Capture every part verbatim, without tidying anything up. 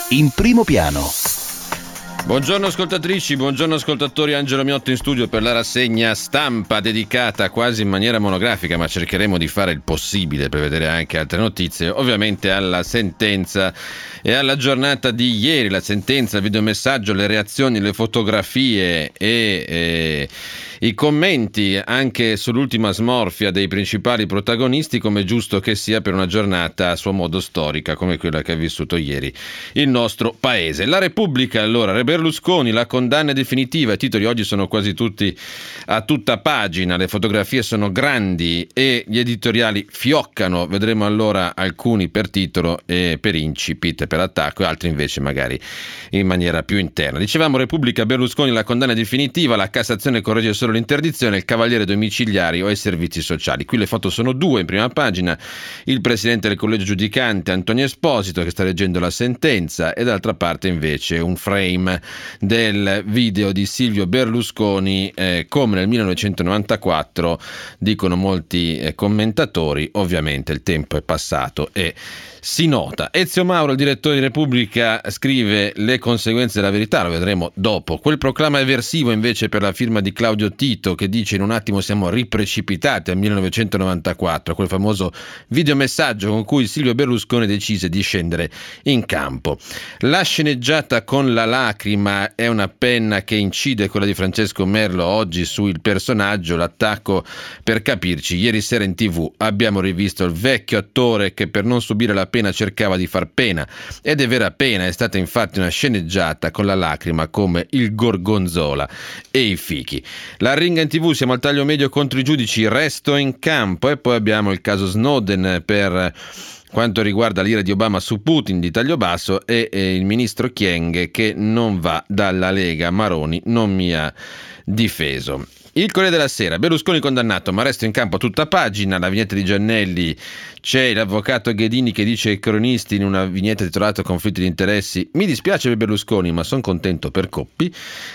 in primo piano. Buongiorno ascoltatrici, buongiorno ascoltatori, Angelo Miotto in studio per la rassegna stampa dedicata quasi in maniera monografica, ma cercheremo di fare il possibile per vedere anche altre notizie, ovviamente alla sentenza e alla giornata di ieri, la sentenza, il videomessaggio, le reazioni, le fotografie e... e i commenti anche sull'ultima smorfia dei principali protagonisti, come giusto che sia per una giornata a suo modo storica come quella che ha vissuto ieri il nostro paese. La Repubblica, allora, Re Berlusconi, la condanna definitiva. I titoli oggi sono quasi tutti a tutta pagina, le fotografie sono grandi e gli editoriali fioccano. Vedremo allora alcuni per titolo e per incipit, per attacco, e altri invece magari in maniera più interna. Dicevamo Repubblica, Berlusconi, la condanna definitiva, la Cassazione corregge solo l'interdizione, il cavaliere domiciliari o ai servizi sociali. Qui le foto sono due in prima pagina, il presidente del collegio giudicante Antonio Esposito che sta leggendo la sentenza e dall'altra parte invece un frame del video di Silvio Berlusconi eh, come nel millenovecentonovantaquattro, dicono molti eh, commentatori. Ovviamente il tempo è passato e si nota. Ezio Mauro, il direttore di Repubblica, scrive le conseguenze della verità, lo vedremo dopo. Quel proclama eversivo invece per la firma di Claudio Tito, che dice in un attimo siamo riprecipitati al millenovecentonovantaquattro, quel famoso videomessaggio con cui Silvio Berlusconi decise di scendere in campo. La sceneggiata con la lacrima è una penna che incide, quella di Francesco Merlo oggi sul personaggio. L'attacco, per capirci, ieri sera in tv abbiamo rivisto il vecchio attore che per non subire la pena cercava di far pena, ed è vera pena. È stata infatti una sceneggiata con la lacrima come il gorgonzola e i fichi. La ringa in tv, siamo al taglio medio contro i giudici, resto in campo, e poi abbiamo il caso Snowden per quanto riguarda l'ira di Obama su Putin, di taglio basso, e, e il ministro Kyenge che non va dalla Lega, Maroni non mi ha difeso. Il Corriere della Sera, Berlusconi condannato ma resto in campo a tutta pagina. La vignetta di Giannelli, c'è l'avvocato Ghedini che dice ai cronisti in una vignetta titolata conflitti di interessi: mi dispiace per Berlusconi ma sono contento per Coppi.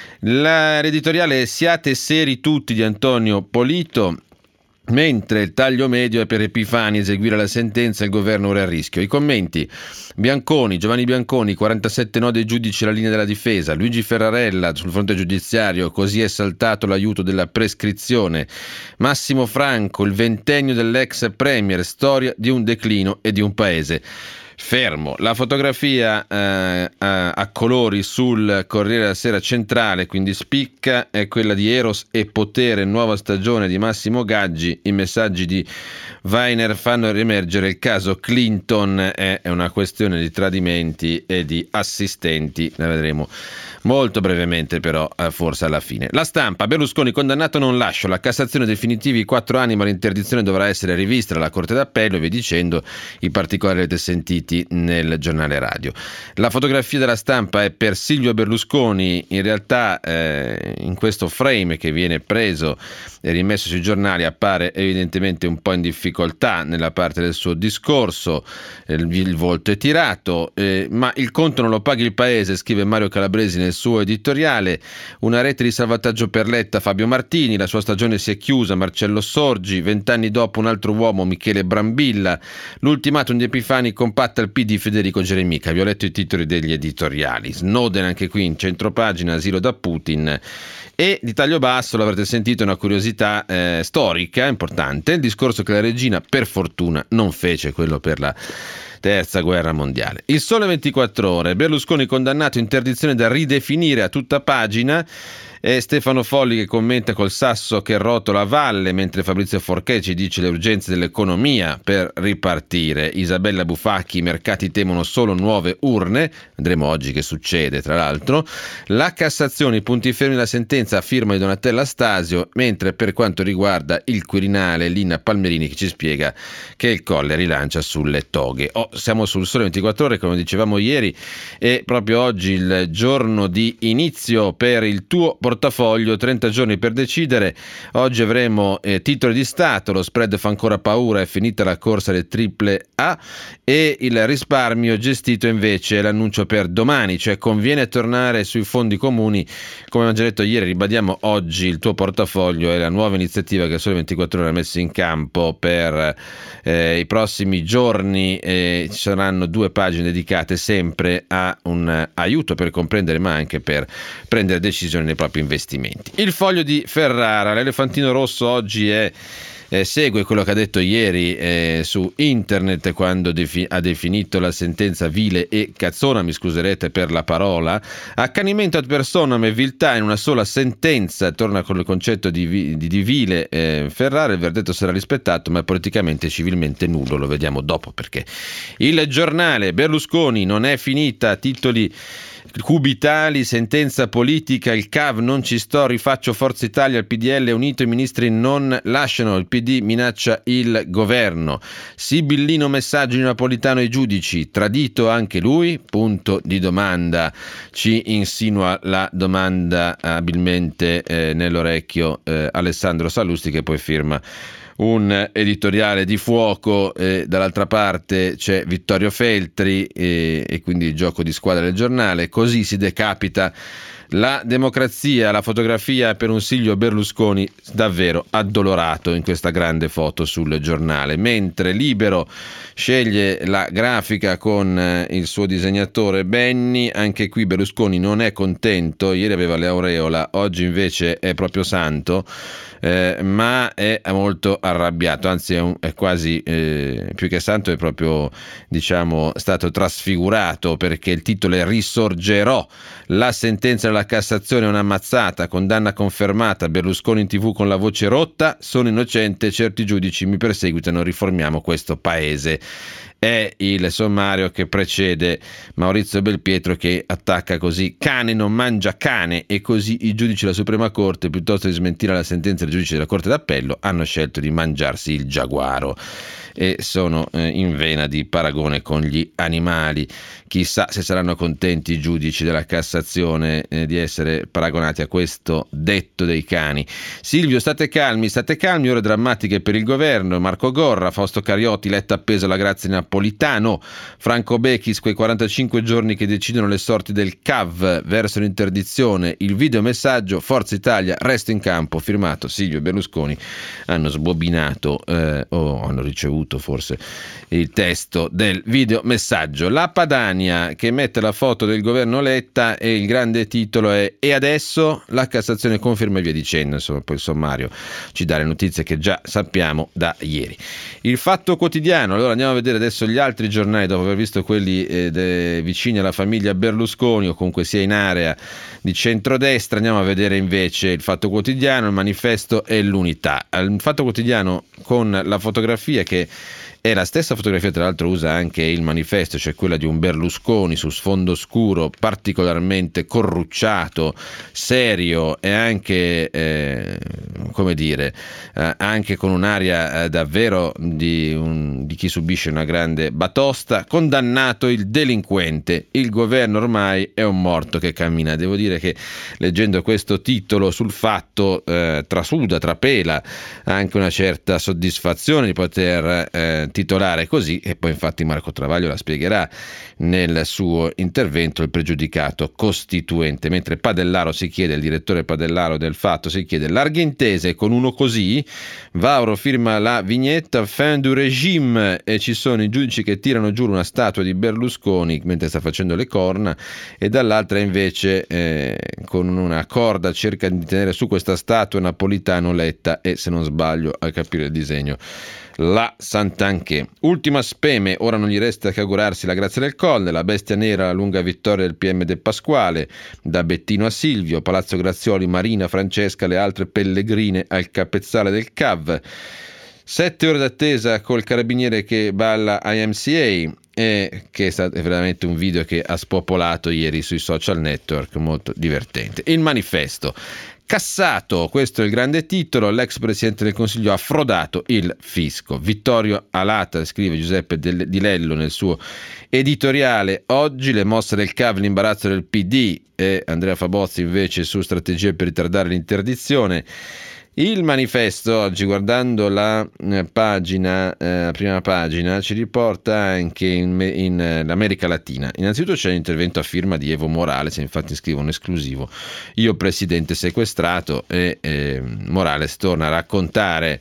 L'editoriale Siate seri tutti di Antonio Polito, mentre il taglio medio è per Epifani, eseguire la sentenza, il governo ora è a rischio. I commenti: Bianconi, Giovanni Bianconi, quarantasette no dei giudici alla linea della difesa. Luigi Ferrarella sul fronte giudiziario, così è saltato l'aiuto della prescrizione. Massimo Franco, il ventennio dell'ex premier, storia di un declino e di un paese fermo. La fotografia eh, a, a colori sul Corriere della Sera centrale, quindi spicca, è quella di Eros e potere, nuova stagione di Massimo Gaggi. I messaggi di Weiner fanno riemergere il caso Clinton, è, è una questione di tradimenti e di assistenti, la vedremo molto brevemente però eh, forse alla fine. La Stampa, Berlusconi condannato non lascio, la Cassazione definitivi quattro anni ma l'interdizione dovrà essere rivista dalla Corte d'Appello, e vi dicendo i particolari avete sentiti nel giornale radio. La fotografia della Stampa è per Silvio Berlusconi, in realtà eh, in questo frame che viene preso e rimesso sui giornali appare evidentemente un po' in difficoltà nella parte del suo discorso, eh, il, il volto è tirato, eh, ma il conto non lo paghi il paese, scrive Mario Calabresi nel suo editoriale. Una rete di salvataggio per Letta, Fabio Martini, la sua stagione si è chiusa, Marcello Sorgi, vent'anni dopo un altro uomo, Michele Brambilla, l'ultimatum di Epifani compatta il P D, Federico Geremica. Vi ho letto i titoli degli editoriali. Snowden anche qui in centropagina, asilo da Putin. E di taglio basso, l'avrete sentito, una curiosità eh, storica importante, il discorso che la regina per fortuna non fece, quello per la terza guerra mondiale. Il Sole ventiquattro Ore, Berlusconi condannato, interdizione da ridefinire a tutta pagina. E Stefano Folli che commenta col sasso che rotola a valle, mentre Fabrizio Forché ci dice le urgenze dell'economia per ripartire. Isabella Bufacchi, i mercati temono solo nuove urne, vedremo oggi che succede tra l'altro. La Cassazione, i punti fermi della sentenza a firma di Donatella Stasio, mentre per quanto riguarda il Quirinale, Lina Palmerini che ci spiega che il Colle rilancia sulle toghe. Oh, siamo sul Sole ventiquattro Ore, come dicevamo ieri, e proprio oggi il giorno di inizio per il tuo portafoglio, trenta giorni per decidere. Oggi avremo eh, titoli di Stato, lo spread fa ancora paura, è finita la corsa alle triple A, e il risparmio gestito invece è l'annuncio per domani, cioè conviene tornare sui fondi comuni. Come abbiamo già detto ieri, ribadiamo oggi il tuo portafoglio è la nuova iniziativa che Sole ventiquattro Ore ha messo in campo per eh, i prossimi giorni, eh, e ci saranno due pagine dedicate sempre a un aiuto per comprendere ma anche per prendere decisioni nei propri investimenti. Il Foglio di Ferrara, l'elefantino rosso oggi è Eh, segue quello che ha detto ieri eh, su internet quando defi- ha definito la sentenza vile e cazzona, mi scuserete per la parola, accanimento ad personam e viltà in una sola sentenza, torna con il concetto di, vi- di, di vile eh, Ferrara, il verdetto sarà rispettato ma è politicamente e civilmente nullo, lo vediamo dopo perché. Il Giornale, Berlusconi non è finita, titoli cubitali, sentenza politica, il C A V non ci sto, rifaccio Forza Italia, il P D L unito, i ministri non lasciano, il P D minaccia il governo, sibillino messaggio di Napolitano ai giudici, tradito anche lui, punto di domanda, ci insinua la domanda abilmente eh, nell'orecchio eh, Alessandro Sallusti che poi firma un editoriale di fuoco, eh, dall'altra parte c'è Vittorio Feltri eh, e quindi il gioco di squadra del Giornale, così si decapita la democrazia, la fotografia per un Silvio Berlusconi davvero addolorato in questa grande foto sul Giornale, mentre Libero sceglie la grafica con eh, il suo disegnatore Benni, anche qui Berlusconi non è contento, ieri aveva l'aureola, oggi invece è proprio santo, eh, ma è molto arrabbiato, anzi è, un, è quasi eh, più che santo, è proprio diciamo stato trasfigurato perché il titolo è Risorgerò, la sentenza della Cassazione è una mazzata, condanna confermata, Berlusconi in tv con la voce rotta, sono innocente, certi giudici mi perseguitano, riformiamo questo paese. È il sommario che precede Maurizio Belpietro che attacca così: cane non mangia cane, e così i giudici della Suprema Corte, piuttosto di smentire la sentenza dei giudici della Corte d'Appello, hanno scelto di mangiarsi il giaguaro e sono eh, in vena di paragone con gli animali. Chissà se saranno contenti i giudici della Cassazione eh, di essere paragonati a questo detto dei cani. Silvio, state calmi, state calmi, ore drammatiche per il governo. Marco Gorra, Fausto Cariotti, Letta appeso alla grazia di Napolitano, Franco Bechis, quei quarantacinque giorni che decidono le sorti del C A V verso l'interdizione, il videomessaggio, Forza Italia, resto in campo, firmato Silvio Berlusconi. Hanno sbobinato eh, o hanno ricevuto forse il testo del videomessaggio. La Padania che mette la foto del governo Letta e il grande titolo è "E adesso la Cassazione conferma", e via dicendo. Insomma, poi il sommario ci dà le notizie che già sappiamo da ieri. Il Fatto Quotidiano, allora andiamo a vedere adesso gli altri giornali dopo aver visto quelli eh, de, vicini alla famiglia Berlusconi o comunque sia in area di centrodestra. Andiamo a vedere invece il Fatto Quotidiano, il Manifesto e l'Unità. Il Fatto Quotidiano con la fotografia che è la stessa fotografia, tra l'altro usa anche il Manifesto, cioè quella di un Berlusconi su sfondo scuro, particolarmente corrucciato, serio e anche, eh, come dire, eh, anche con un'aria eh, davvero di, un, di chi subisce una grande batosta. Condannato il delinquente, il governo ormai è un morto che cammina. Devo dire che leggendo questo titolo sul Fatto eh, trasuda, trapela anche una certa soddisfazione di poter eh, titolare così, e poi infatti Marco Travaglio la spiegherà nel suo intervento, il pregiudicato costituente, mentre Padellaro si chiede, il direttore Padellaro del Fatto si chiede: larghe intese con uno così? Vauro firma la vignetta fin du régime e ci sono i giudici che tirano giù una statua di Berlusconi mentre sta facendo le corna, e dall'altra invece eh, con una corda cerca di tenere su questa statua Napolitano, Letta e, se non sbaglio a capire il disegno, la Santanchè. Ultima speme, ora non gli resta che augurarsi la grazia del Colle, la bestia nera, la lunga vittoria del P M De Pasquale, da Bettino a Silvio, Palazzo Grazioli, Marina, Francesca, le altre pellegrine al capezzale del C A V. Sette ore d'attesa col carabiniere che balla I M C A, e che è stato veramente un video che ha spopolato ieri sui social network, molto divertente. Il Manifesto: Cassato, questo è il grande titolo, l'ex presidente del Consiglio ha frodato il fisco. Vittorio Alata, scrive Giuseppe Di Lello nel suo editoriale. Oggi le mosse del C A V, l'imbarazzo del P D, e Andrea Fabozzi invece su strategie per ritardare l'interdizione. Il Manifesto oggi, guardando la eh, pagina, eh, prima pagina, ci riporta anche in, in eh, l'America Latina. Innanzitutto c'è l'intervento a firma di Evo Morales, infatti scrive un esclusivo: io presidente sequestrato, e eh, Morales torna a raccontare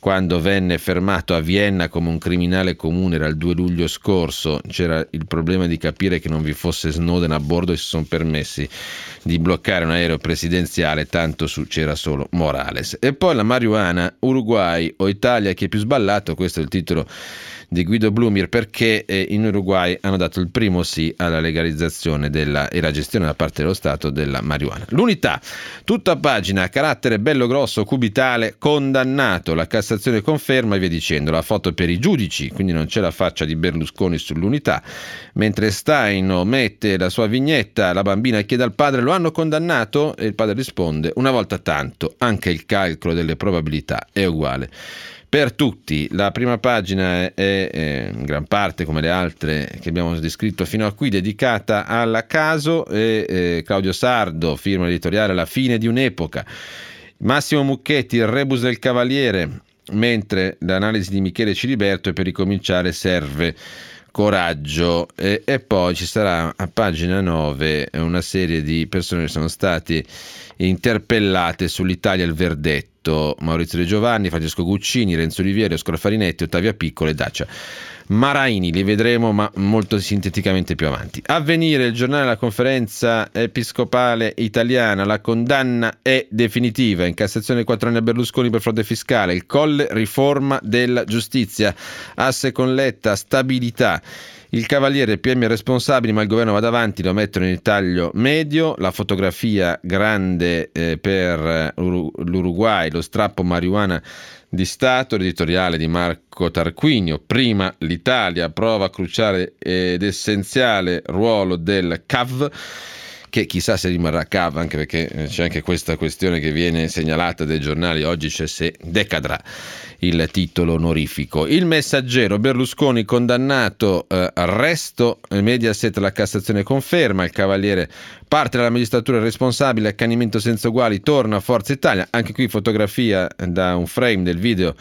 quando venne fermato a Vienna come un criminale comune, era il due luglio scorso, c'era il problema di capire che non vi fosse Snowden a bordo e si sono permessi di bloccare un aereo presidenziale, tanto su c'era solo Morales. E poi la marijuana, Uruguay o Italia, chi è più sballato? Questo è il titolo di Guido Blumir, perché in Uruguay hanno dato il primo sì alla legalizzazione della, e la gestione da parte dello Stato della marijuana. L'Unità, tutta a pagina, carattere bello grosso, cubitale, condannato, la Cassazione conferma e via dicendo, la foto per i giudici, quindi non c'è la faccia di Berlusconi sull'Unità, mentre Staino mette la sua vignetta, la bambina chiede al padre lo hanno condannato e il padre risponde una volta tanto, anche il calcolo delle probabilità è uguale per tutti. La prima pagina è, è in gran parte, come le altre che abbiamo descritto fino a qui, dedicata al caso e eh, Claudio Sardo firma l'editoriale La fine di un'epoca. Massimo Mucchetti, il rebus del Cavaliere, mentre l'analisi di Michele Ciliberto è per ricominciare serve coraggio. E, e poi ci sarà a pagina nove una serie di persone che sono state interpellate sull'Italia il verdetto. Maurizio De Giovanni, Francesco Guccini, Renzo Olivieri, Oscar Farinetti, Ottavia Piccolo e Dacia Maraini. Li vedremo ma molto sinteticamente più avanti. Avvenire, il giornale della Conferenza Episcopale Italiana, la condanna è definitiva, in Cassazione quattro anni a Berlusconi per frode fiscale, il Colle riforma della giustizia, asse con Letta, stabilità. Il Cavaliere, P M responsabili ma il governo va davanti, lo mettono in taglio medio, la fotografia grande eh, per l'Uruguay, lo strappo marijuana di Stato, l'editoriale di Marco Tarquinio, prima l'Italia, prova cruciale ed essenziale ruolo del C A V, che chissà se rimarrà C A V, anche perché c'è anche questa questione che viene segnalata dai giornali oggi, cioè se decadrà il titolo onorifico. Il Messaggero, Berlusconi condannato, eh, arresto, Mediaset la Cassazione conferma, il Cavaliere parte dalla magistratura responsabile, accanimento senza uguali, torna a Forza Italia, anche qui fotografia da un frame del video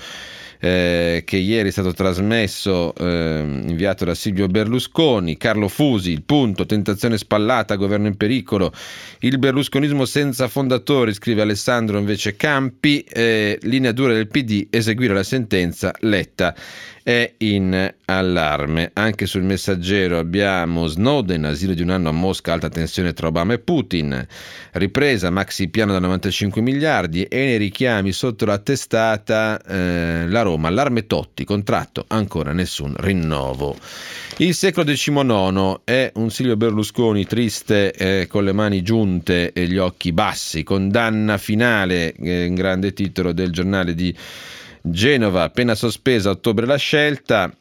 Eh, che ieri è stato trasmesso, eh, inviato da Silvio Berlusconi. Carlo Fusi, il punto, tentazione spallata, governo in pericolo, il berlusconismo senza fondatori, scrive Alessandro invece Campi, eh, linea dura del P D, eseguire la sentenza, Letta è in allarme. Anche sul Messaggero abbiamo Snowden, asilo di un anno a Mosca, alta tensione tra Obama e Putin, ripresa, maxi piano da novantacinque miliardi e nei richiami sotto la testata eh, la Roma, allarme Totti, contratto, ancora nessun rinnovo. Il secolo diciannove è un Silvio Berlusconi triste, eh, con le mani giunte e gli occhi bassi, condanna finale, eh, in grande titolo del giornale di Genova, pena sospesa, ottobre la scelta,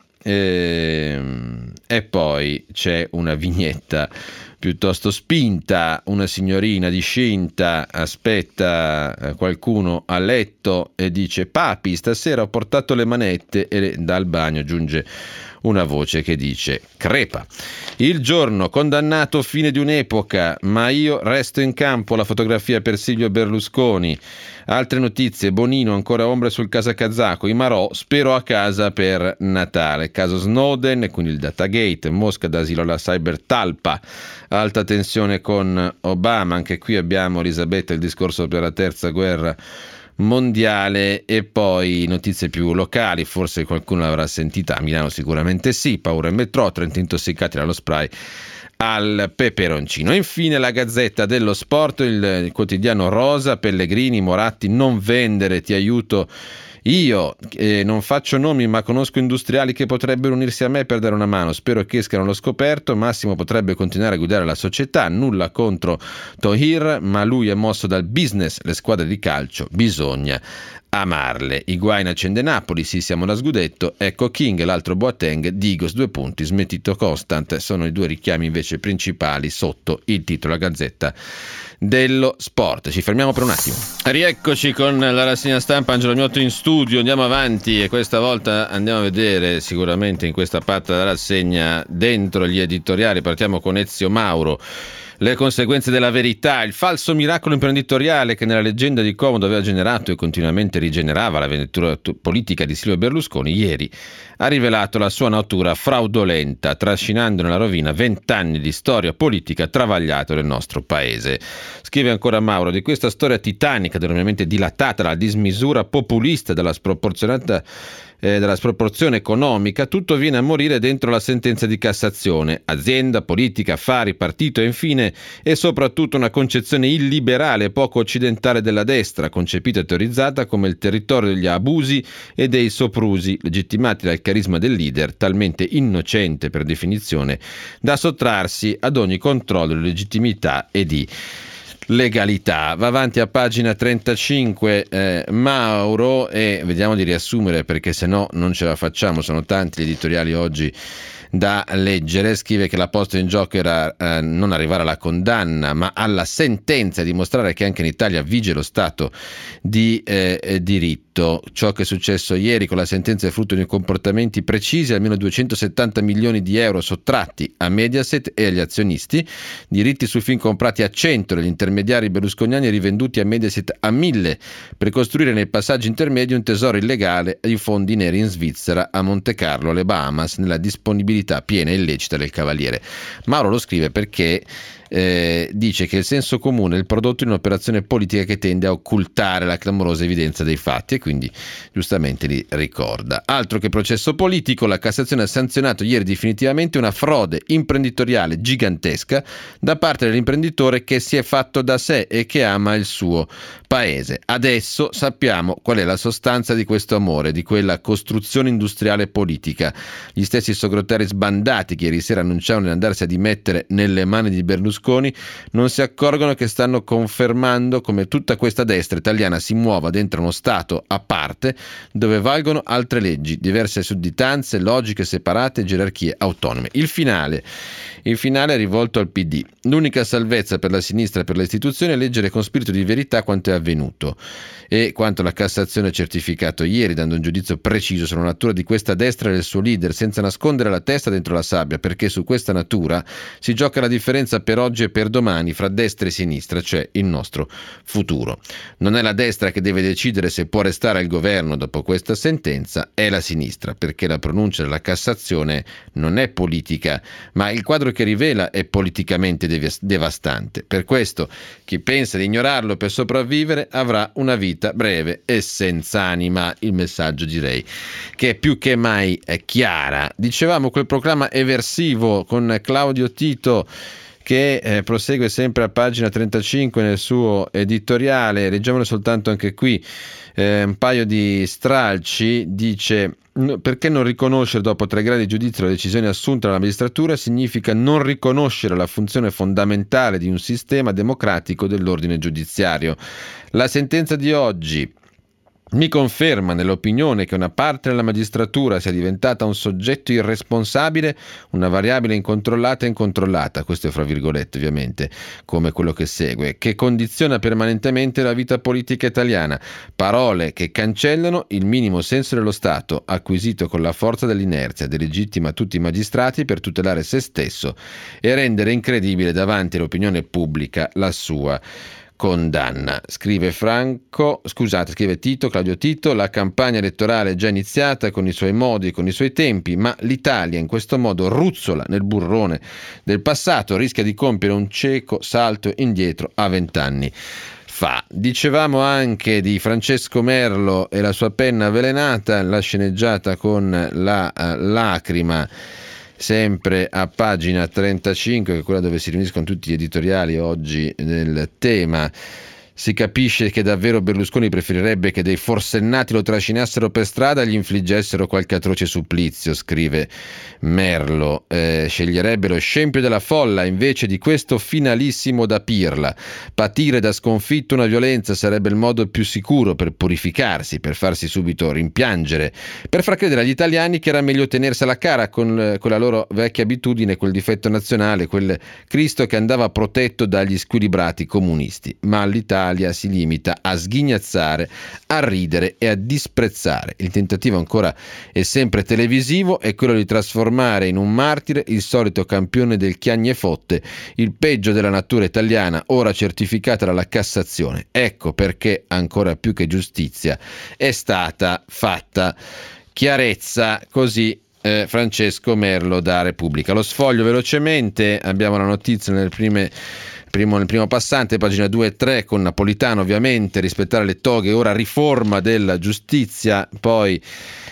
ehm, e poi c'è una vignetta piuttosto spinta, una signorina discinta aspetta qualcuno a letto e dice papi stasera ho portato le manette, e dal bagno giunge una voce che dice crepa. Il Giorno, condannato, fine di un'epoca, ma io resto in campo, la fotografia per Silvio Berlusconi. Altre notizie, Bonino, ancora ombre sul casa kazako, i Marò, spero a casa per Natale. Caso Snowden, e quindi il Datagate, Mosca d'asilo alla cyber talpa, alta tensione con Obama, anche qui abbiamo Elisabetta, il discorso per la terza guerra mondiale. E poi notizie più locali, forse qualcuno l'avrà sentita, a Milano sicuramente sì, paura in metro, trenta intossicati dallo spray al peperoncino. Infine la Gazzetta dello Sport, il quotidiano rosa, Pellegrini, Moratti, non vendere, ti aiuto io, eh, non faccio nomi ma conosco industriali che potrebbero unirsi a me per dare una mano, spero che escano allo scoperto, Massimo potrebbe continuare a guidare la società, nulla contro Tohir, ma lui è mosso dal business, le squadre di calcio bisogna amarle. Higuain accende Napoli, sì siamo da scudetto, ecco King, l'altro Boateng, Digos due punti, smettito Constant, sono i due richiami invece principali sotto il titolo, la Gazzetta dello Sport. Ci fermiamo per un attimo. Rieccoci con la rassegna stampa, Angelo Miotto in studio, andiamo avanti e questa volta andiamo a vedere sicuramente in questa parte della rassegna dentro gli editoriali. Partiamo con Ezio Mauro. le conseguenze della verità, il falso miracolo imprenditoriale che nella leggenda di Comodo aveva generato e continuamente rigenerava la avventura politica di Silvio Berlusconi, ieri ha rivelato la sua natura fraudolenta, trascinando nella rovina vent'anni di storia politica travagliato del nostro paese. Scrive ancora Mauro: di questa storia titanica, enormemente dilatata dalla dismisura populista, dalla sproporzionata Eh, della sproporzione economica, tutto viene a morire dentro la sentenza di Cassazione. Azienda, politica, affari, partito e infine e soprattutto una concezione illiberale e poco occidentale della destra, concepita e teorizzata come il territorio degli abusi e dei soprusi, legittimati dal carisma del leader, talmente innocente per definizione da sottrarsi ad ogni controllo di legittimità e di legalità. Va avanti a pagina trentacinque eh, Mauro, e vediamo di riassumere perché se no non ce la facciamo, sono tanti gli editoriali oggi da leggere. Scrive che la posta in gioco era eh, non arrivare alla condanna ma alla sentenza, dimostrare che anche in Italia vige lo Stato di eh, diritto. Ciò che è successo ieri con la sentenza è frutto di comportamenti precisi, almeno duecentosettanta milioni di euro sottratti a Mediaset e agli azionisti, diritti sul film comprati a cento dagli intermediari berlusconiani e rivenduti a Mediaset a mille per costruire nei passaggi intermedi un tesoro illegale di fondi neri in Svizzera, a Monte Carlo, alle Bahamas, nella disponibilità piena e illecita del Cavaliere. Mauro lo scrive perché eh, dice che il senso comune è il prodotto di un'operazione politica che tende a occultare la clamorosa evidenza dei fatti, e quindi giustamente li ricorda. Altro che processo politico, la Cassazione ha sanzionato ieri definitivamente una frode imprenditoriale gigantesca da parte dell'imprenditore che si è fatto da sé e che ama il suo paese. Adesso sappiamo qual è la sostanza di questo amore, di quella costruzione industriale politica. Gli stessi segretarii sbandati che ieri sera annunciavano di andarsi a dimettere nelle mani di Berlusconi non si accorgono che stanno confermando come tutta questa destra italiana si muova dentro uno Stato a parte dove valgono altre leggi, diverse sudditanze, logiche separate, gerarchie autonome. Il finale, il finale è rivolto al P D. L'unica salvezza per la sinistra e per le istituzioni è leggere con spirito di verità quanto è avvenuto e quanto la Cassazione ha certificato ieri, dando un giudizio preciso sulla natura di questa destra e del suo leader, senza nascondere la testa dentro la sabbia, perché su questa natura si gioca la differenza per oggi e per domani fra destra e sinistra, cioè il nostro futuro. Non è la destra che deve decidere se può restare al governo dopo questa sentenza, è la sinistra, perché la pronuncia della Cassazione non è politica, ma il quadro che rivela è politicamente dev- devastante. Per questo chi pensa di ignorarlo per sopravvivere avrà una vita breve e senza anima. Il messaggio, direi, che è più che mai è chiara. Dicevamo quel proclama eversivo con Claudio Tito che eh, prosegue sempre a pagina trentacinque nel suo editoriale. Leggiamolo soltanto anche qui eh, un paio di stralci. Dice: perché non riconoscere dopo tre gradi di giudizio la decisione assunta dalla magistratura significa non riconoscere la funzione fondamentale di un sistema democratico dell'ordine giudiziario. La sentenza di oggi mi conferma nell'opinione che una parte della magistratura sia diventata un soggetto irresponsabile, una variabile incontrollata e incontrollata, questo è fra virgolette ovviamente, come quello che segue, che condiziona permanentemente la vita politica italiana. Parole che cancellano il minimo senso dello Stato, acquisito con la forza dell'inerzia, delegittima tutti i magistrati per tutelare se stesso e rendere incredibile davanti all'opinione pubblica la sua condanna. Scrive Franco, scusate, scrive Tito, Claudio Tito: la campagna elettorale è già iniziata con i suoi modi e con i suoi tempi, ma l'Italia in questo modo ruzzola nel burrone del passato, rischia di compiere un cieco salto indietro a vent'anni fa. Dicevamo anche di Francesco Merlo e la sua penna avvelenata, la sceneggiata con la uh, lacrima, sempre a pagina trentacinque, che è quella dove si riuniscono tutti gli editoriali oggi del tema. Si capisce che davvero Berlusconi preferirebbe che dei forsennati lo trascinassero per strada e gli infliggessero qualche atroce supplizio, scrive Merlo. Eh, sceglierebbe lo scempio della folla invece di questo finalissimo da pirla. Patire da sconfitto una violenza sarebbe il modo più sicuro per purificarsi, per farsi subito rimpiangere, per far credere agli italiani che era meglio tenersi alla cara con quella loro vecchia abitudine, quel difetto nazionale, quel Cristo che andava protetto dagli squilibrati comunisti. Ma all'Italia l'Italia si limita a sghignazzare, a ridere e a disprezzare. Il tentativo ancora è sempre televisivo, è quello di trasformare in un martire il solito campione del chiagnefotte, il peggio della natura italiana, ora certificata dalla Cassazione. Ecco perché ancora più che giustizia è stata fatta chiarezza, così eh, Francesco Merlo da Repubblica. Lo sfoglio velocemente, abbiamo la notizia nel prime Primo, nel primo passante, pagina due e tre, con Napolitano ovviamente, rispettare le toghe, ora riforma della giustizia, poi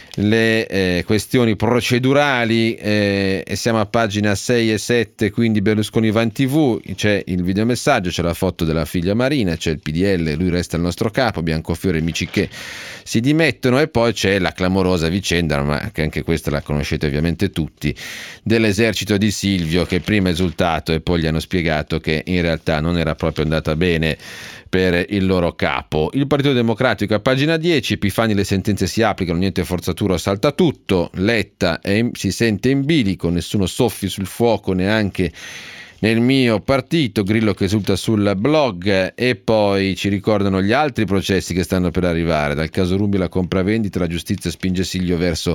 le eh, questioni procedurali eh, e siamo a pagina sei e sette, quindi Berlusconi va in tv, c'è il videomessaggio, c'è la foto della figlia Marina, c'è il P D L, lui resta il nostro capo, Biancofiore e Micicché si dimettono, e poi c'è la clamorosa vicenda, ma che anche questa la conoscete ovviamente tutti, dell'esercito di Silvio, che prima è esultato e poi gli hanno spiegato che in realtà non era proprio andata bene per il loro capo. Il Partito Democratico a pagina dieci, Epifani, le sentenze si applicano, niente forzatura, salta tutto. Letta è in, si sente in bilico, nessuno soffi sul fuoco neanche nel mio partito, Grillo che esulta sul blog, e poi ci ricordano gli altri processi che stanno per arrivare, dal caso Rubi alla compravendita, la giustizia spinge Silvio verso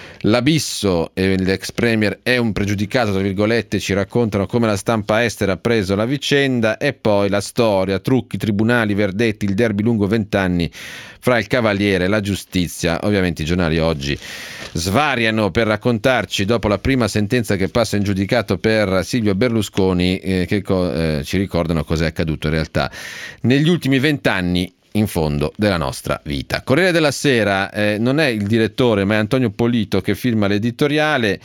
l'abisso e l'ex premier è un pregiudicato, tra virgolette, ci raccontano come la stampa estera ha preso la vicenda, e poi la storia, trucchi, tribunali, verdetti, il derby lungo vent'anni fra il Cavaliere e la giustizia. Ovviamente i giornali oggi svariano per raccontarci, dopo la prima sentenza che passa in giudicato per Silvio Berlusconi, eh, che co- eh, ci ricordano cosa è accaduto in realtà negli ultimi vent'anni in fondo della nostra vita. Corriere della Sera, eh, non è il direttore ma è Antonio Polito che firma l'editoriale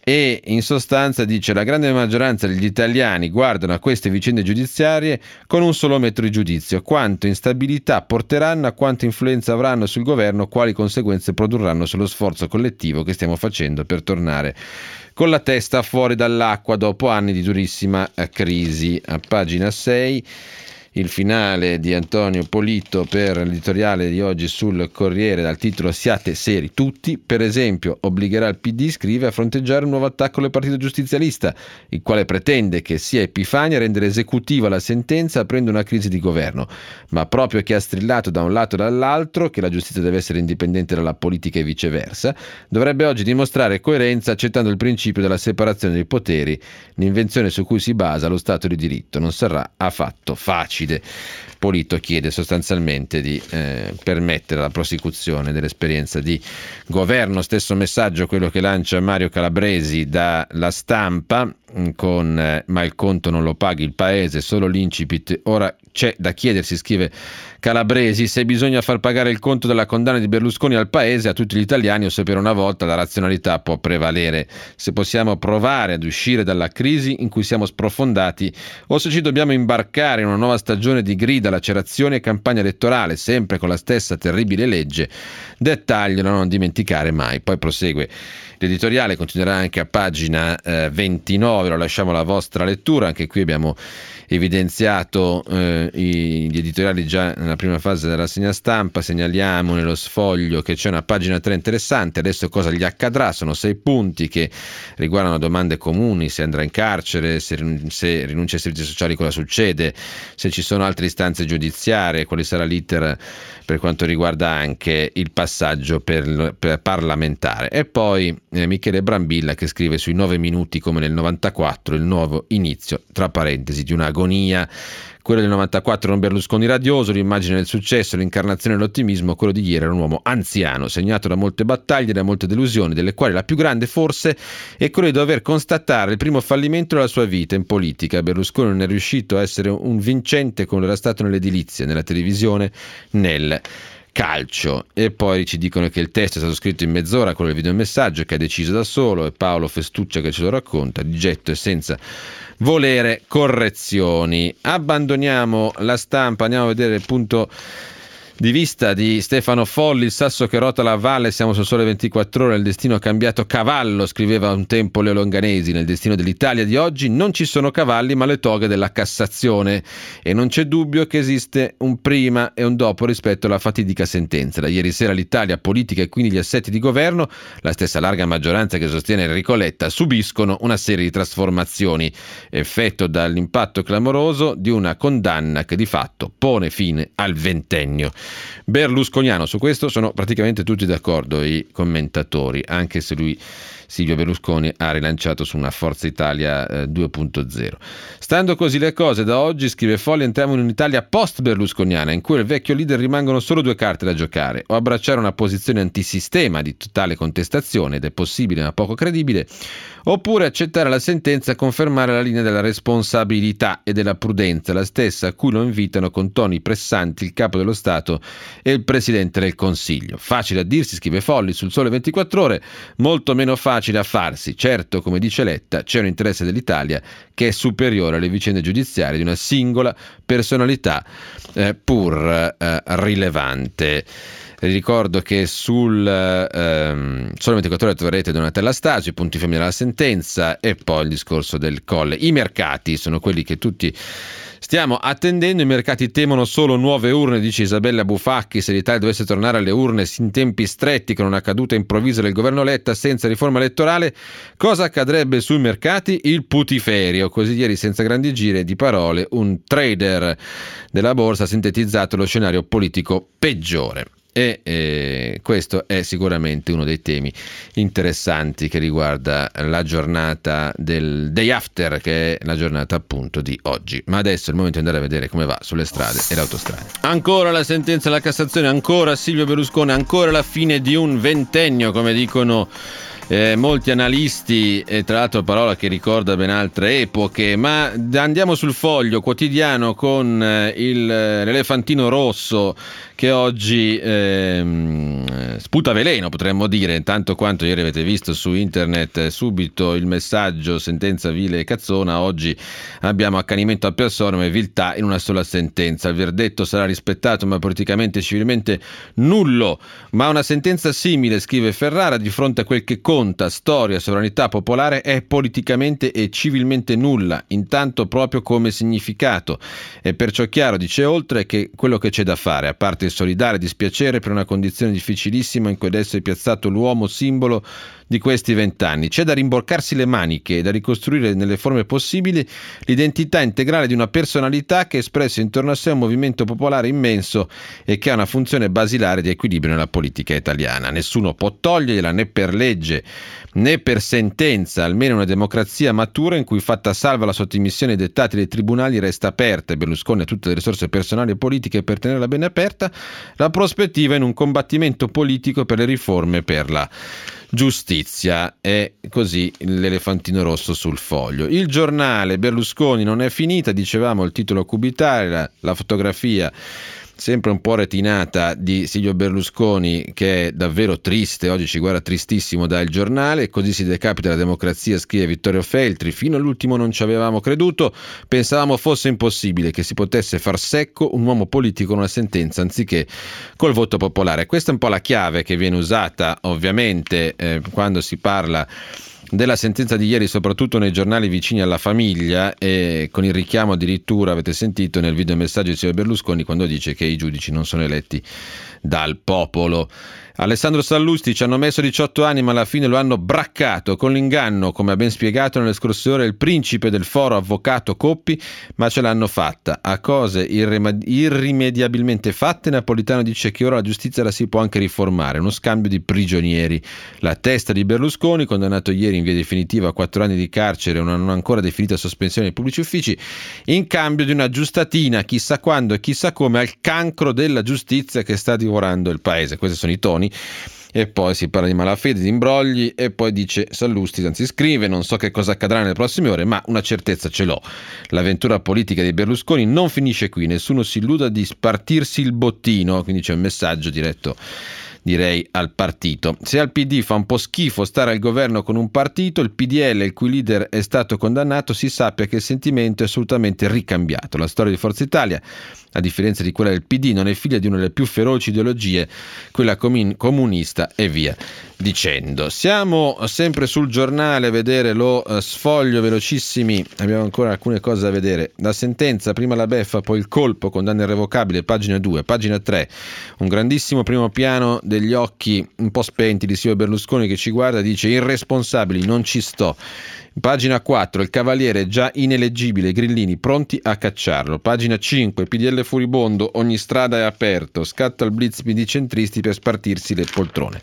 e in sostanza dice: la grande maggioranza degli italiani guardano a queste vicende giudiziarie con un solo metro di giudizio: quanto instabilità porteranno, a quanta influenza avranno sul governo, quali conseguenze produrranno sullo sforzo collettivo che stiamo facendo per tornare con la testa fuori dall'acqua dopo anni di durissima crisi. A pagina sei il finale di Antonio Polito per l'editoriale di oggi sul Corriere, dal titolo "Siate seri tutti", per esempio obbligherà il P D, scrive, a fronteggiare un nuovo attacco del partito giustizialista, il quale pretende che sia Epifani a rendere esecutiva la sentenza aprendo una crisi di governo, ma proprio chi ha strillato da un lato e dall'altro che la giustizia deve essere indipendente dalla politica e viceversa, dovrebbe oggi dimostrare coerenza accettando il principio della separazione dei poteri, l'invenzione su cui si basa lo Stato di diritto. Non sarà affatto facile. Polito chiede sostanzialmente di eh, permettere la prosecuzione dell'esperienza di governo. Stesso messaggio quello che lancia Mario Calabresi da La Stampa, con eh, ma il conto non lo paghi il paese, solo l'incipit. Ora c'è da chiedersi, scrive Calabresi, se bisogna far pagare il conto della condanna di Berlusconi al paese, a tutti gli italiani, o se per una volta la razionalità può prevalere, se possiamo provare ad uscire dalla crisi in cui siamo sprofondati o se ci dobbiamo imbarcare in una nuova stagione di grida, lacerazioni e campagna elettorale, sempre con la stessa terribile legge, dettaglio da non dimenticare mai. Poi prosegue l'editoriale, continuerà anche a pagina eh, ventinove, lo lasciamo alla vostra lettura. Anche qui abbiamo evidenziato eh, i, gli editoriali già nella prima fase della rassegna stampa. Segnaliamo nello sfoglio che c'è una pagina tre interessante. Adesso cosa gli accadrà? Sono sei punti che riguardano domande comuni: se andrà in carcere, se, se rinuncia ai servizi sociali cosa succede, se ci sono altre istanze giudiziarie, quale sarà l'iter per quanto riguarda anche il passaggio per, per parlamentare. E poi eh, Michele Brambilla che scrive sui nove minuti come nel novantaquattro, il nuovo inizio, tra parentesi, di un'agonia. Quello del novantaquattro era un Berlusconi radioso, l'immagine del successo, l'incarnazione dell'ottimismo. Quello di ieri era un uomo anziano, segnato da molte battaglie, da molte delusioni, delle quali la più grande forse è quello di dover constatare il primo fallimento della sua vita in politica. Berlusconi non è riuscito a essere un vincente come lo era stato nell'edilizia, nella televisione, nel calcio. E poi ci dicono che il testo è stato scritto in mezz'ora, quello del videomessaggio, che ha deciso da solo, e Paolo Festuccia che ce lo racconta, di getto e senza volere correzioni. Abbandoniamo La Stampa, andiamo a vedere il punto di vista di Stefano Folli, il sasso che rotola a valle, siamo sul Sole ventiquattro Ore, il destino ha cambiato cavallo, scriveva un tempo Leo Longanesi. Nel destino dell'Italia di oggi non ci sono cavalli ma le toghe della Cassazione, e non c'è dubbio che esiste un prima e un dopo rispetto alla fatidica sentenza. Da ieri sera l'Italia politica e quindi gli assetti di governo, la stessa larga maggioranza che sostiene Enrico Letta, subiscono una serie di trasformazioni, effetto dall'impatto clamoroso di una condanna che di fatto pone fine al ventennio berlusconiano. Su questo sono praticamente tutti d'accordo i commentatori, anche se lui, Silvio Berlusconi, ha rilanciato su una Forza Italia eh, due punto zero. Stando così le cose, da oggi, scrive Folli, entriamo in un'Italia post-berlusconiana, in cui al vecchio leader rimangono solo due carte da giocare: o abbracciare una posizione antisistema di totale contestazione, ed è possibile ma poco credibile, oppure accettare la sentenza e confermare la linea della responsabilità e della prudenza, la stessa a cui lo invitano con toni pressanti il Capo dello Stato e il Presidente del Consiglio. Facile a dirsi, scrive Folli sul Sole ventiquattro Ore, molto meno facile a farsi. Certo, come dice Letta, c'è un interesse dell'Italia che è superiore alle vicende giudiziarie di una singola personalità eh, pur eh, rilevante. Ricordo che sul ehm, Sole ventiquattro Ore troverete Donatella Stasi, punti fermi della sentenza, e poi il discorso del Colle. I mercati sono quelli che tutti stiamo attendendo. I mercati temono solo nuove urne, dice Isabella Bufacchi. Se l'Italia dovesse tornare alle urne in tempi stretti, con una caduta improvvisa del governo Letta senza riforma elettorale, cosa accadrebbe sui mercati? Il putiferio. Così ieri, senza grandi giri di parole, un trader della borsa ha sintetizzato lo scenario politico peggiore. E eh, questo è sicuramente uno dei temi interessanti che riguarda la giornata del day after, che è la giornata appunto di oggi. Ma adesso è il momento di andare a vedere come va sulle strade e le autostrade. Ancora la sentenza della Cassazione, ancora Silvio Berlusconi, ancora la fine di un ventennio, come dicono Eh, molti analisti, e tra l'altro parola che ricorda ben altre epoche. Ma andiamo sul Foglio quotidiano con eh, il, l'elefantino rosso che oggi eh, sputa veleno, potremmo dire, tanto quanto ieri avete visto su internet eh, subito il messaggio sentenza vile e cazzona. Oggi abbiamo accanimento a persona e viltà in una sola sentenza. Il verdetto sarà rispettato ma politicamente e civilmente nullo, ma una sentenza simile, scrive Ferrara, di fronte a quel che conta, storia, sovranità popolare, è politicamente e civilmente nulla, intanto proprio come significato. È perciò chiaro, dice oltre, che quello che c'è da fare, a parte il solidale dispiacere per una condizione difficilissima in cui adesso è piazzato l'uomo simbolo di questi vent'anni, c'è da rimborcarsi le maniche e da ricostruire nelle forme possibili l'identità integrale di una personalità che espresse intorno a sé un movimento popolare immenso e che ha una funzione basilare di equilibrio nella politica italiana. Nessuno può togliergliela, né per legge né per sentenza. Almeno una democrazia matura in cui, fatta salva la sottomissione ai dettati dei tribunali, resta aperta, e Berlusconi ha tutte le risorse personali e politiche per tenerla bene aperta, la prospettiva in un combattimento politico per le riforme per la giustizia. È così l'elefantino rosso sul Foglio. Il Giornale: Berlusconi non è finita, dicevamo il titolo cubitale, la, la fotografia sempre un po' retinata di Silvio Berlusconi, che è davvero triste, oggi ci guarda tristissimo da Il Giornale. Così si decapita la democrazia, scrive Vittorio Feltri, fino all'ultimo non ci avevamo creduto, pensavamo fosse impossibile che si potesse far secco un uomo politico con una sentenza anziché col voto popolare. Questa è un po' la chiave che viene usata ovviamente eh, quando si parla della sentenza di ieri, soprattutto nei giornali vicini alla famiglia, e con il richiamo addirittura, avete sentito nel videomessaggio di Silvio Berlusconi, quando dice che i giudici non sono eletti dal popolo. Alessandro Sallusti: ci hanno messo diciotto anni ma alla fine lo hanno braccato con l'inganno, come ha ben spiegato nelle scorse ore il principe del foro avvocato Coppi, ma ce l'hanno fatta. A cose irrem- irrimediabilmente fatte, Napolitano dice che ora la giustizia la si può anche riformare, uno scambio di prigionieri. La testa di Berlusconi, condannato ieri in via definitiva a quattro anni di carcere e una non ancora definita sospensione dei pubblici uffici, in cambio di una giustatina chissà quando e chissà come al cancro della giustizia che sta divorando il paese. Questi sono i toni. E poi si parla di malafede, di imbrogli, e poi dice Sallusti, anzi scrive: non so che cosa accadrà nelle prossime ore, ma una certezza ce l'ho: l'avventura politica di Berlusconi non finisce qui, nessuno si illuda di spartirsi il bottino. Quindi c'è un messaggio diretto direi al partito. Se al P D fa un po' schifo stare al governo con un partito, il P D L, il cui leader è stato condannato, si sappia che il sentimento è assolutamente ricambiato. La storia di Forza Italia, a differenza di quella del P D, non è figlia di una delle più feroci ideologie, quella comun- comunista e via dicendo. Siamo sempre sul giornale a vedere lo uh, sfoglio, velocissimi, abbiamo ancora alcune cose da vedere. La sentenza, prima la beffa, poi il colpo, condanna irrevocabile, pagina due, pagina tre, un grandissimo primo piano degli occhi un po' spenti di Silvio Berlusconi che ci guarda e dice: irresponsabili, non ci sto. Pagina quattro, il Cavaliere già ineleggibile, Grillini pronti a cacciarlo. Pagina cinque, P D L furibondo, ogni strada è aperto, scatta il blitz P D centristi per spartirsi le poltrone.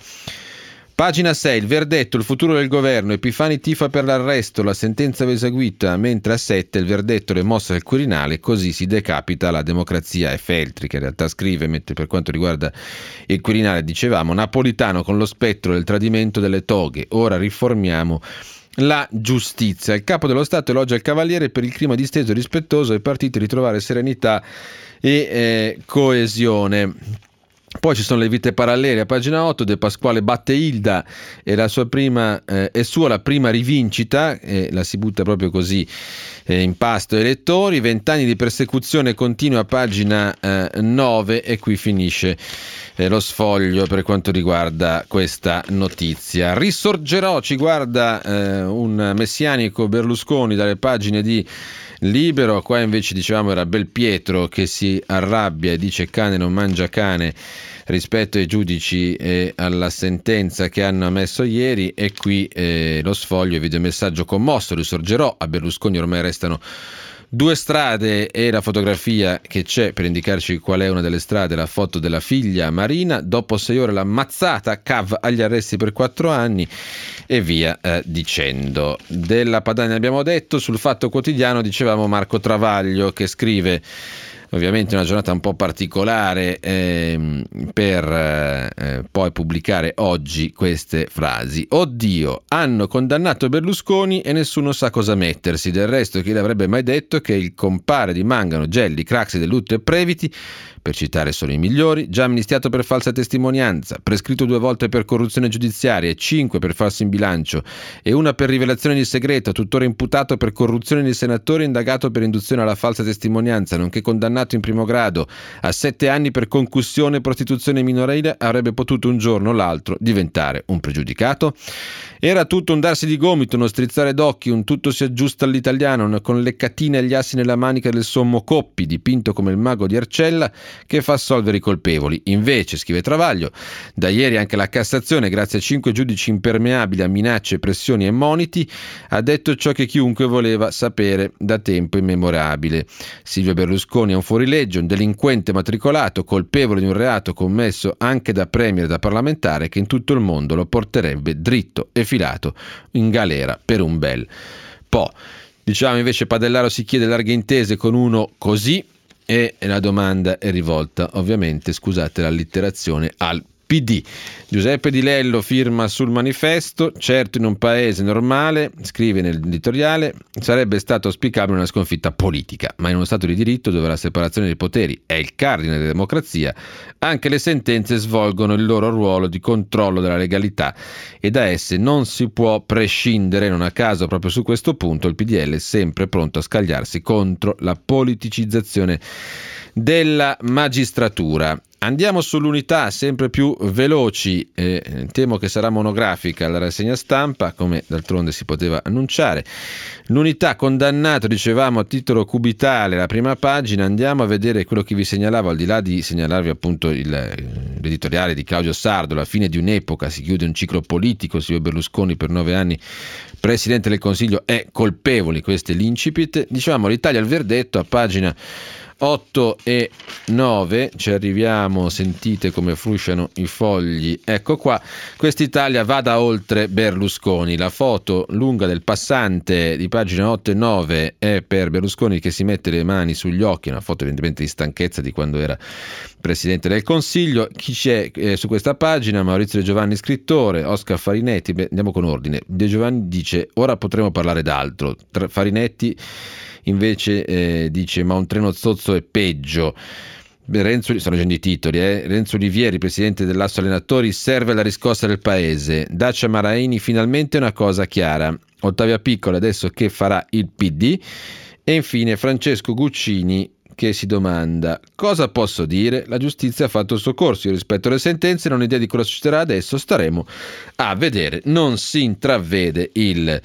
Pagina sei, il verdetto, il futuro del governo, Epifani tifa per l'arresto, la sentenza va eseguita, mentre a sette il verdetto, le mosse del Quirinale, così si decapita la democrazia. E Feltri, che in realtà scrive, mentre per quanto riguarda il Quirinale dicevamo, Napolitano con lo spettro del tradimento delle toghe, ora riformiamo la giustizia. Il capo dello Stato elogia il Cavaliere per il clima disteso e rispettoso ai partiti, ritrovare serenità e eh, coesione. Poi ci sono le vite parallele a pagina otto, De Pasquale batte Ilda e la sua prima eh, è sua la prima rivincita, e la si butta proprio così eh, in pasto ai lettori. Vent'anni di persecuzione continua a pagina eh, nove e qui finisce eh, lo sfoglio per quanto riguarda questa notizia. Risorgerò, ci guarda eh, un messianico Berlusconi dalle pagine di Libero. Qua invece dicevamo era Belpietro che si arrabbia e dice cane non mangia cane rispetto ai giudici e alla sentenza che hanno emesso ieri, e qui eh, lo sfoglio, videomessaggio commosso, risorgerò, a Berlusconi ormai restano due strade e la fotografia che c'è per indicarci qual è una delle strade, la foto della figlia Marina, dopo sei ore la mazzata, Cav agli arresti per quattro anni e via eh, dicendo. Della Padania abbiamo detto, sul Fatto Quotidiano dicevamo Marco Travaglio che scrive ovviamente una giornata un po' particolare ehm, per eh, poi pubblicare oggi queste frasi. Oddio, hanno condannato Berlusconi e nessuno sa cosa mettersi. Del resto chi l'avrebbe mai detto che il compare di Mangano, Gelli, Craxi, Dell'Utto e Previti, per citare solo i migliori, già amnistiato per falsa testimonianza, prescritto due volte per corruzione giudiziaria e cinque per falso in bilancio e una per rivelazione di segreto, tuttora imputato per corruzione di senatore indagato per induzione alla falsa testimonianza, nonché condannato in primo grado a sette anni per concussione e prostituzione minorile, avrebbe potuto un giorno o l'altro diventare un pregiudicato? Era tutto un darsi di gomito, uno strizzare d'occhi, un tutto si aggiusta all'italiano, una con le catine e gli assi nella manica del sommo Coppi, dipinto come il mago di Arcella, che fa assolvere i colpevoli. Invece, scrive Travaglio, da ieri anche la Cassazione, grazie a cinque giudici impermeabili a minacce, pressioni e moniti, ha detto ciò che chiunque voleva sapere da tempo immemorabile. Silvio Berlusconi è un fuorilegge, un delinquente matricolato, colpevole di un reato commesso anche da premier e da parlamentare, che in tutto il mondo lo porterebbe dritto e filato in galera per un bel po'. Diciamo invece Padellaro si chiede larghe intese con uno così, e la domanda è rivolta ovviamente, scusate l'allitterazione, al P D. Giuseppe Di Lello firma sul manifesto, certo in un paese normale, scrive nell'editoriale, sarebbe stato auspicabile una sconfitta politica, ma in uno Stato di diritto dove la separazione dei poteri è il cardine della democrazia, anche le sentenze svolgono il loro ruolo di controllo della legalità e da esse non si può prescindere. Non a caso proprio su questo punto il P D L è sempre pronto a scagliarsi contro la politicizzazione della magistratura. Andiamo sull'Unità, sempre più veloci, eh, temo che sarà monografica la rassegna stampa, come d'altronde si poteva annunciare. L'Unità condannato, dicevamo, a titolo cubitale, la prima pagina. Andiamo a vedere quello che vi segnalavo, al di là di segnalarvi appunto il, l'editoriale di Claudio Sardo, la fine di un'epoca, si chiude un ciclo politico, Silvio Berlusconi per nove anni Presidente del Consiglio è colpevole, questo è l'incipit. Dicevamo l'Italia al verdetto, a pagina otto e nove, ci arriviamo, sentite come frusciano i fogli, ecco qua, quest'Italia vada oltre Berlusconi. La foto lunga del passante di pagina otto e nove è per Berlusconi che si mette le mani sugli occhi, una foto evidentemente di stanchezza di quando era Presidente del Consiglio. Chi c'è eh, su questa pagina? Maurizio De Giovanni, scrittore, Oscar Farinetti. Beh, andiamo con ordine. De Giovanni dice ora potremo parlare d'altro. Farinetti invece eh, dice ma un treno zozzo è peggio. Renzo, sto leggendo i titoli, eh. Renzo Olivieri, presidente dell'Asso Allenatori, serve la riscossa del paese. Dacia Maraini, finalmente una cosa chiara. Ottavia Piccola, adesso che farà il P D? E infine Francesco Guccini, che si domanda: cosa posso dire? La giustizia ha fatto il suo corso, io rispetto le sentenze, non ho idea di cosa succederà adesso, staremo a vedere, non si intravede il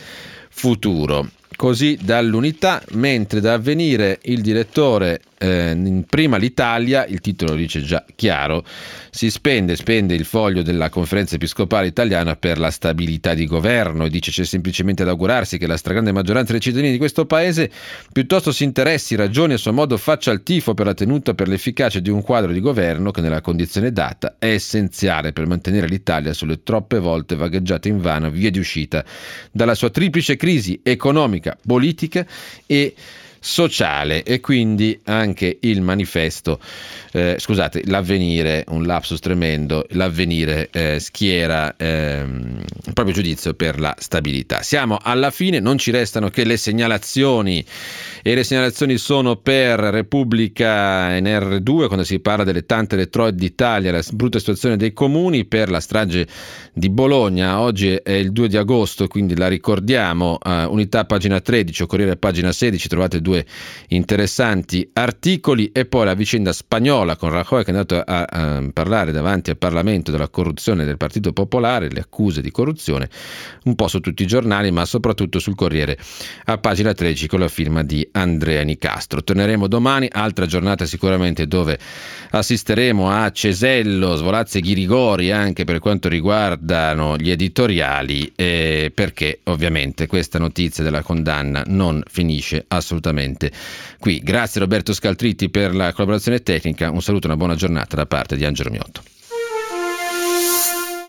futuro. Così dall'Unità, mentre da Avvenire il direttore eh, in prima l'Italia, il titolo dice già chiaro, si spende, spende il foglio della Conferenza Episcopale Italiana per la stabilità di governo e dice c'è semplicemente da augurarsi che la stragrande maggioranza dei cittadini di questo paese piuttosto si interessi, ragioni e a suo modo faccia il tifo per la tenuta, per l'efficacia di un quadro di governo che nella condizione data è essenziale per mantenere l'Italia sulle troppe volte vagheggiate invano vie di uscita dalla sua triplice crisi economica, politica e sociale. E quindi anche il manifesto eh, scusate l'Avvenire, un lapsus tremendo, l'Avvenire eh, schiera ehm, il proprio giudizio per la stabilità. Siamo alla fine, non ci restano che le segnalazioni, e le segnalazioni sono per Repubblica in erre due quando si parla delle tante Detroit d'Italia, la brutta situazione dei comuni, per la strage di Bologna. Oggi è il due di agosto, quindi la ricordiamo. uh, Unità pagina tredici o Corriere pagina sedici, trovate due interessanti articoli. E poi la vicenda spagnola con Rajoy che è andato a, a parlare davanti al Parlamento della corruzione del Partito Popolare, le accuse di corruzione, un po' su tutti i giornali ma soprattutto sul Corriere a pagina tredici con la firma di Andrea Nicastro. Torneremo domani, altra giornata sicuramente dove assisteremo a cesello, svolazzi e ghirigori anche per quanto riguardano gli editoriali, eh, perché ovviamente questa notizia della condanna non finisce assolutamente qui. Grazie Roberto Scaltritti per la collaborazione tecnica, un saluto e una buona giornata da parte di Angelo Miotto.